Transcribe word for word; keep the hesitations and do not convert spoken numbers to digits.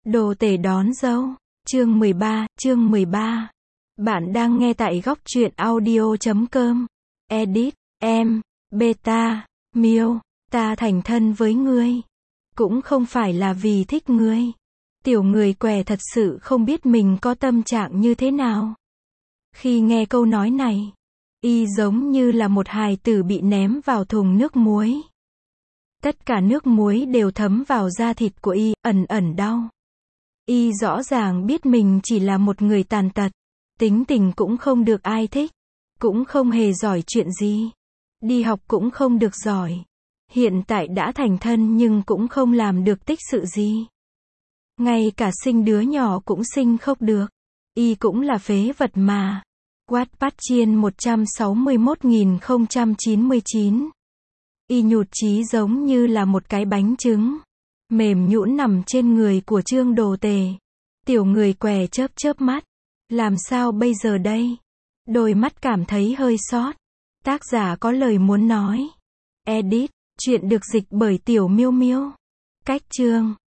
Đồ tể đón dâu. Chương mười ba, chương mười ba. Bạn đang nghe tại góc truyện audio chấm com. Edit, em, beta, miêu, ta thành thân với ngươi. Cũng không phải là vì thích ngươi. Tiểu người què thật sự không biết mình có tâm trạng như thế nào. Khi nghe câu nói này, y giống như là một hài tử bị ném vào thùng nước muối. Tất cả nước muối đều thấm vào da thịt của y, ẩn ẩn đau. Y rõ ràng biết mình chỉ là một người tàn tật, tính tình cũng không được ai thích, cũng không hề giỏi chuyện gì, đi học cũng không được giỏi. Hiện tại đã thành thân nhưng cũng không làm được tích sự gì. Ngay cả sinh đứa nhỏ cũng sinh không được. Y cũng là phế vật mà. Wattpad Chiên một trăm sáu mươi mốt nghìn không trăm chín mươi chín. Y nhụt chí giống như là một cái bánh trứng mềm nhũn nằm trên người của Trương Đồ Tể. Tiểu người què chớp chớp mắt. Làm sao bây giờ đây? Đôi mắt cảm thấy hơi xót. Tác giả có lời muốn nói. Edit, chuyện được dịch bởi Tiểu Miêu Miêu. Cách chương